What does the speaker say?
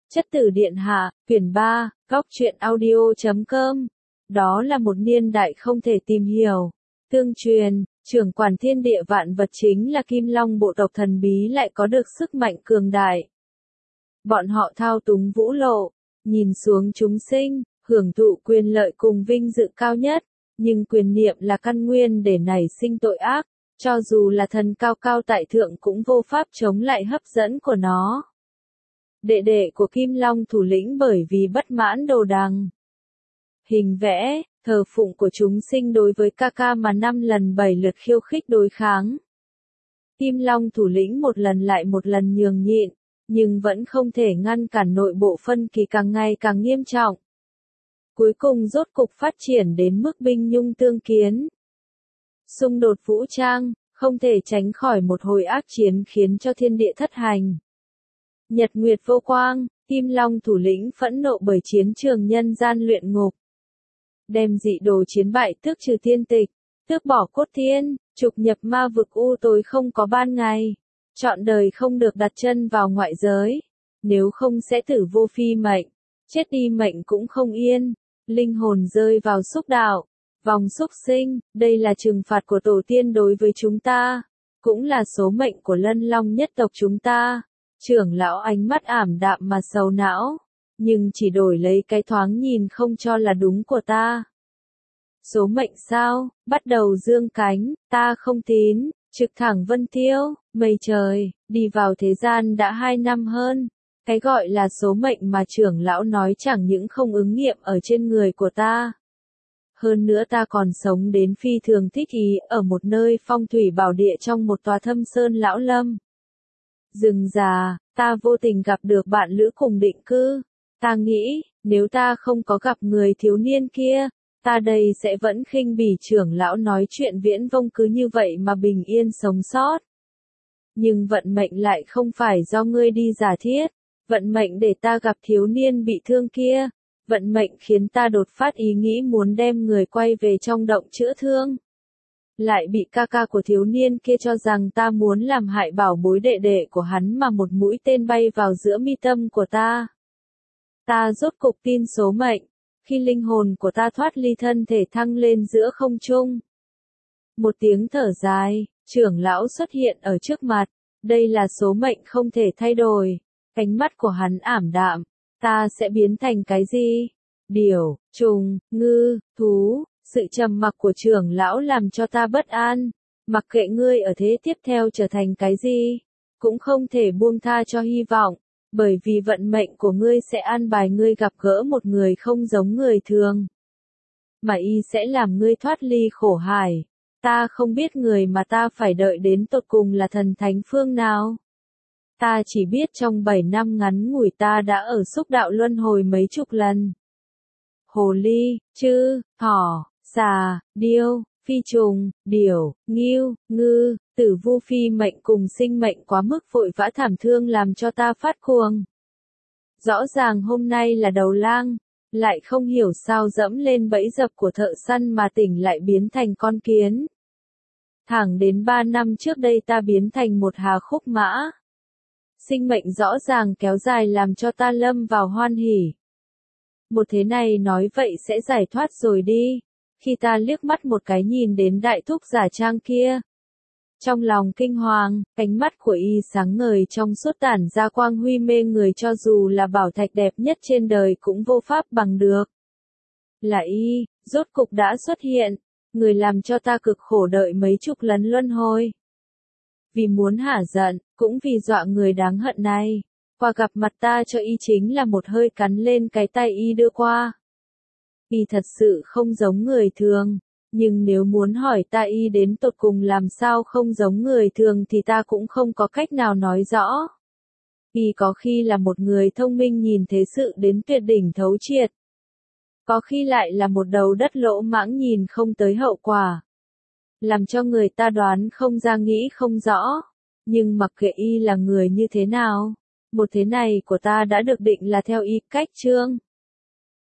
Chất tử điện hạ, quyển 3, góc truyện audio.com. Đó là một niên đại không thể tìm hiểu. Tương truyền, trưởng quản thiên địa vạn vật chính là Kim Long bộ tộc thần bí lại có được sức mạnh cường đại. Bọn họ thao túng vũ lộ, nhìn xuống chúng sinh, hưởng thụ quyền lợi cùng vinh dự cao nhất, nhưng quyền niệm là căn nguyên để nảy sinh tội ác, cho dù là thần cao cao tại thượng cũng vô pháp chống lại hấp dẫn của nó. Đệ đệ của Kim Long thủ lĩnh bởi vì bất mãn đồ đằng hình vẽ, thờ phụng của chúng sinh đối với ca ca mà 5 lần 7 lượt khiêu khích đối kháng. Kim Long thủ lĩnh một lần lại một lần nhường nhịn, nhưng vẫn không thể ngăn cản nội bộ phân kỳ càng ngày càng nghiêm trọng. Cuối cùng rốt cục phát triển đến mức binh nhung tương kiến. Xung đột vũ trang, không thể tránh khỏi một hồi ác chiến khiến cho thiên địa thất hành. Nhật nguyệt vô quang, Kim Long thủ lĩnh phẫn nộ bởi chiến trường nhân gian luyện ngục. Đem dị đồ chiến bại tước trừ thiên tịch, tước bỏ cốt thiên, trục nhập ma vực u tối không có ban ngày. Trọn đời không được đặt chân vào ngoại giới, nếu không sẽ tử vô phi mệnh, chết đi mệnh cũng không yên, linh hồn rơi vào xúc đạo, vòng xúc sinh, đây là trừng phạt của tổ tiên đối với chúng ta, cũng là số mệnh của Lân Long nhất tộc chúng ta. Trưởng lão ánh mắt ảm đạm mà sầu não, nhưng chỉ đổi lấy cái thoáng nhìn không cho là đúng của ta. Số mệnh sao, bắt đầu dương cánh, ta không tín, trực thẳng vân tiêu, mây trời, đi vào thế gian đã 2 năm hơn. Cái gọi là số mệnh mà trưởng lão nói chẳng những không ứng nghiệm ở trên người của ta. Hơn nữa ta còn sống đến phi thường thích ý ở một nơi phong thủy bảo địa trong một tòa thâm sơn lão lâm. Rừng già, ta vô tình gặp được bạn lữ cùng định cư. Ta nghĩ, nếu ta không có gặp người thiếu niên kia, ta đây sẽ vẫn khinh bỉ trưởng lão nói chuyện viễn vông cứ như vậy mà bình yên sống sót. Nhưng vận mệnh lại không phải do ngươi đi giả thiết, vận mệnh để ta gặp thiếu niên bị thương kia, vận mệnh khiến ta đột phát ý nghĩ muốn đem người quay về trong động chữa thương. Lại bị ca ca của thiếu niên kia cho rằng ta muốn làm hại bảo bối đệ đệ của hắn mà một mũi tên bay vào giữa mi tâm của ta. Ta rốt cục tin số mệnh, khi linh hồn của ta thoát ly thân thể thăng lên giữa không trung. Một tiếng thở dài, trưởng lão xuất hiện ở trước mặt, đây là số mệnh không thể thay đổi. Ánh mắt của hắn ảm đạm, ta sẽ biến thành cái gì? Điểu, trùng, ngư, thú. Sự trầm mặc của trưởng lão làm cho ta bất an, mặc kệ ngươi ở thế tiếp theo trở thành cái gì, cũng không thể buông tha cho hy vọng, bởi vì vận mệnh của ngươi sẽ an bài ngươi gặp gỡ một người không giống người thường, mà y sẽ làm ngươi thoát ly khổ hải. Ta không biết người mà ta phải đợi đến tột cùng là thần thánh phương nào. Ta chỉ biết trong 7 năm ngắn ngủi ta đã ở xúc đạo luân hồi mấy chục lần. Hồ ly, chư, thỏ, xà, điêu, phi trùng, điểu, ngưu, ngư, tử vu phi mệnh cùng sinh mệnh quá mức vội vã thảm thương làm cho ta phát cuồng. Rõ ràng hôm nay là đầu lang, lại không hiểu sao dẫm lên bẫy dập của thợ săn mà tỉnh lại biến thành con kiến. Thẳng đến 3 năm trước đây ta biến thành một hà khúc mã. Sinh mệnh rõ ràng kéo dài làm cho ta lâm vào hoan hỉ. Một thế này nói vậy sẽ giải thoát rồi đi. Khi ta liếc mắt một cái nhìn đến đại thúc giả trang kia. Trong lòng kinh hoàng, ánh mắt của y sáng ngời trong suốt tản ra quang huy mê người cho dù là bảo thạch đẹp nhất trên đời cũng vô pháp bằng được. Là y, rốt cục đã xuất hiện, người làm cho ta cực khổ đợi mấy chục lần luân hồi. Vì muốn hả giận, cũng vì dọa người đáng hận này. Qua gặp mặt ta cho y chính là một hơi cắn lên cái tay y đưa qua. Y thật sự không giống người thường, nhưng nếu muốn hỏi ta y đến tột cùng làm sao không giống người thường thì ta cũng không có cách nào nói rõ. Y có khi là một người thông minh nhìn thế sự đến tuyệt đỉnh thấu triệt. Có khi lại là một đầu đất lỗ mãng nhìn không tới hậu quả. Làm cho người ta đoán không ra nghĩ không rõ. Nhưng mặc kệ y là người như thế nào, một thế này của ta đã được định là theo y cách chương.